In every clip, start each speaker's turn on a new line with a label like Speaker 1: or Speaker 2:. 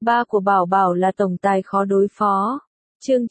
Speaker 1: Ba của Bảo Bảo là tổng tài khó đối phó. Chương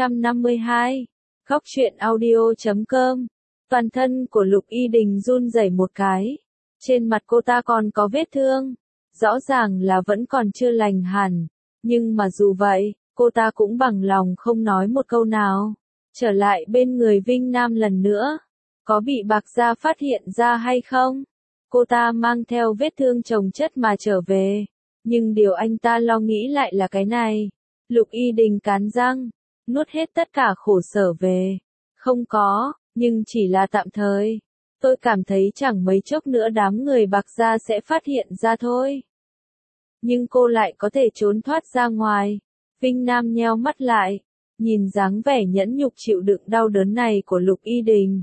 Speaker 1: 952. Góc truyện audio.com. Toàn thân của Lục Y Đình run rẩy một cái. Trên mặt cô ta còn có vết thương. Rõ ràng là vẫn còn chưa lành hẳn. Nhưng mà dù vậy, cô ta cũng bằng lòng không nói một câu nào. Trở lại bên người Vinh Nam lần nữa. Có bị Bạc Gia phát hiện ra hay không? Cô ta mang theo vết thương chồng chất mà trở về. Nhưng điều anh ta lo nghĩ lại là cái này. Lục Y Đình cắn răng, nuốt hết tất cả khổ sở về. Không có, nhưng chỉ là tạm thời. Tôi cảm thấy chẳng mấy chốc nữa đám người Bạc Gia sẽ phát hiện ra thôi. Nhưng cô lại có thể trốn thoát ra ngoài. Vinh Nam nheo mắt lại, nhìn dáng vẻ nhẫn nhục chịu đựng đau đớn này của Lục Y Đình.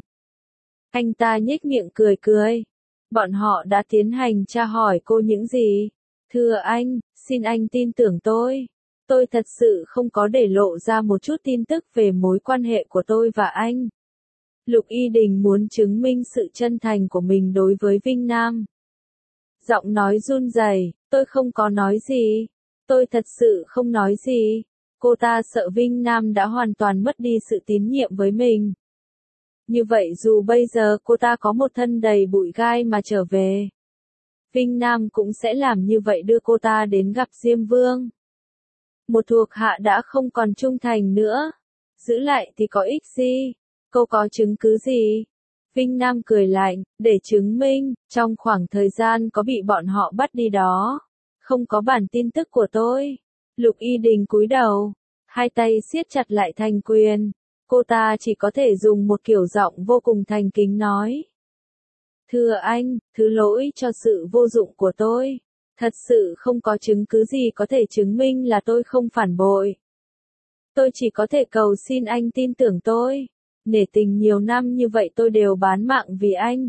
Speaker 1: Anh ta nhếch miệng cười cười. Bọn họ đã tiến hành tra hỏi cô những gì? Thưa anh, xin anh tin tưởng tôi. Tôi thật sự không có để lộ ra một chút tin tức về mối quan hệ của tôi và anh. Lục Y Đình muốn chứng minh sự chân thành của mình đối với Vinh Nam. Giọng nói run rẩy, tôi không có nói gì. Tôi thật sự không nói gì. Cô ta sợ Vinh Nam đã hoàn toàn mất đi sự tín nhiệm với mình. Như vậy dù bây giờ cô ta có một thân đầy bụi gai mà trở về, Vinh Nam cũng sẽ làm như vậy, đưa cô ta đến gặp Diêm Vương. Một thuộc hạ đã không còn trung thành nữa, giữ lại thì có ích gì? Cô có chứng cứ gì? Vinh Nam cười lạnh, để chứng minh, trong khoảng thời gian có bị bọn họ bắt đi đó, không có bản tin tức của tôi. Lục Y Đình cúi đầu, hai tay siết chặt lại thành quyền. Cô ta chỉ có thể dùng một kiểu giọng vô cùng thành kính nói. Thưa anh, thứ lỗi cho sự vô dụng của tôi. Thật sự không có chứng cứ gì có thể chứng minh là tôi không phản bội. Tôi chỉ có thể cầu xin anh tin tưởng tôi. Nể tình nhiều năm như vậy tôi đều bán mạng vì anh.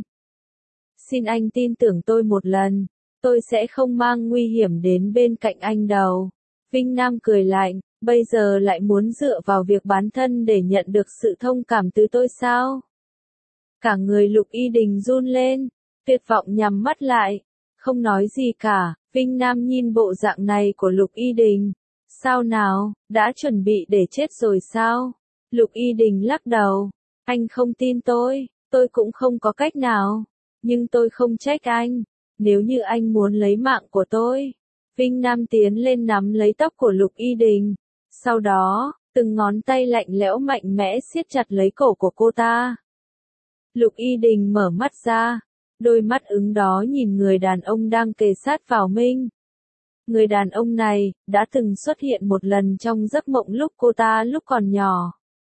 Speaker 1: Xin anh tin tưởng tôi một lần. Tôi sẽ không mang nguy hiểm đến bên cạnh anh đâu. Vinh Nam cười lạnh. Bây giờ lại muốn dựa vào việc bán thân để nhận được sự thông cảm từ tôi sao? Cả người Lục Y Đình run lên, tuyệt vọng nhắm mắt lại, không nói gì cả. Vinh Nam nhìn bộ dạng này của Lục Y Đình. Sao nào, đã chuẩn bị để chết rồi sao? Lục Y Đình lắc đầu. Anh không tin tôi cũng không có cách nào. Nhưng tôi không trách anh. Nếu như anh muốn lấy mạng của tôi. Vinh Nam tiến lên nắm lấy tóc của Lục Y Đình. Sau đó, từng ngón tay lạnh lẽo mạnh mẽ siết chặt lấy cổ của cô ta. Lục Y Đình mở mắt ra, đôi mắt ứng đó nhìn người đàn ông đang kề sát vào mình. Người đàn ông này, đã từng xuất hiện một lần trong giấc mộng lúc cô ta lúc còn nhỏ.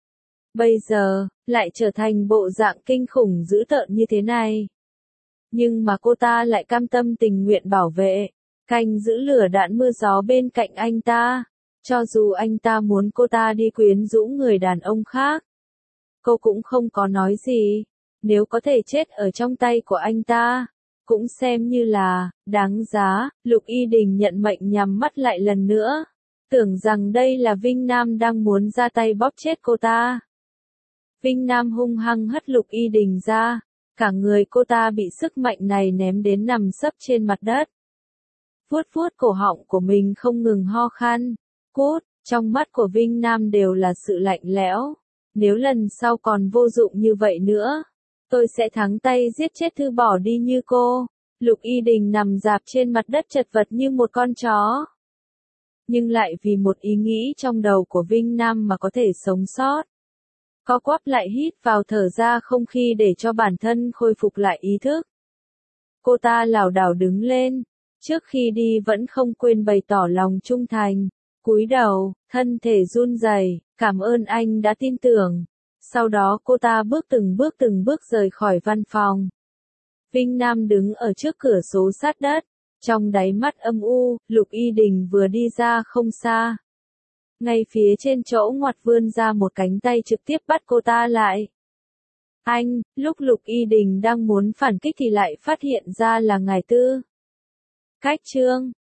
Speaker 1: Bây giờ, lại trở thành bộ dạng kinh khủng dữ tợn như thế này. Nhưng mà cô ta lại cam tâm tình nguyện bảo vệ, canh giữ lửa đạn mưa gió bên cạnh anh ta. Cho dù anh ta muốn cô ta đi quyến rũ người đàn ông khác, cô cũng không có nói gì. Nếu có thể chết ở trong tay của anh ta, cũng xem như là đáng giá. Lục Y Đình nhận mệnh nhắm mắt lại lần nữa, tưởng rằng đây là Vinh Nam đang muốn ra tay bóp chết cô ta. Vinh Nam hung hăng hất Lục Y Đình ra, cả người cô ta bị sức mạnh này ném đến nằm sấp trên mặt đất. Vuốt vuốt cổ họng của mình không ngừng ho khan. Cút, trong mắt của Vinh Nam đều là sự lạnh lẽo. Nếu lần sau còn vô dụng như vậy nữa, tôi sẽ thắng tay giết chết Thư Bỏ đi như cô. Lục Y Đình nằm rạp trên mặt đất chật vật như một con chó. Nhưng lại vì một ý nghĩ trong đầu của Vinh Nam mà có thể sống sót. Co quắp lại hít vào thở ra không khí để cho bản thân khôi phục lại ý thức. Cô ta lảo đảo đứng lên, trước khi đi vẫn không quên bày tỏ lòng trung thành. Cúi đầu, thân thể run rẩy, cảm ơn anh đã tin tưởng. Sau đó cô ta từng bước rời khỏi văn phòng. Vinh Nam đứng ở trước cửa sổ sát đất, trong đáy mắt âm u. Lục Y Đình vừa đi ra không xa. Ngay phía trên chỗ ngoặt vươn ra một cánh tay trực tiếp bắt cô ta lại. Anh, lúc Lục Y Đình đang muốn phản kích thì lại phát hiện ra là Ngải Tư. Cách chương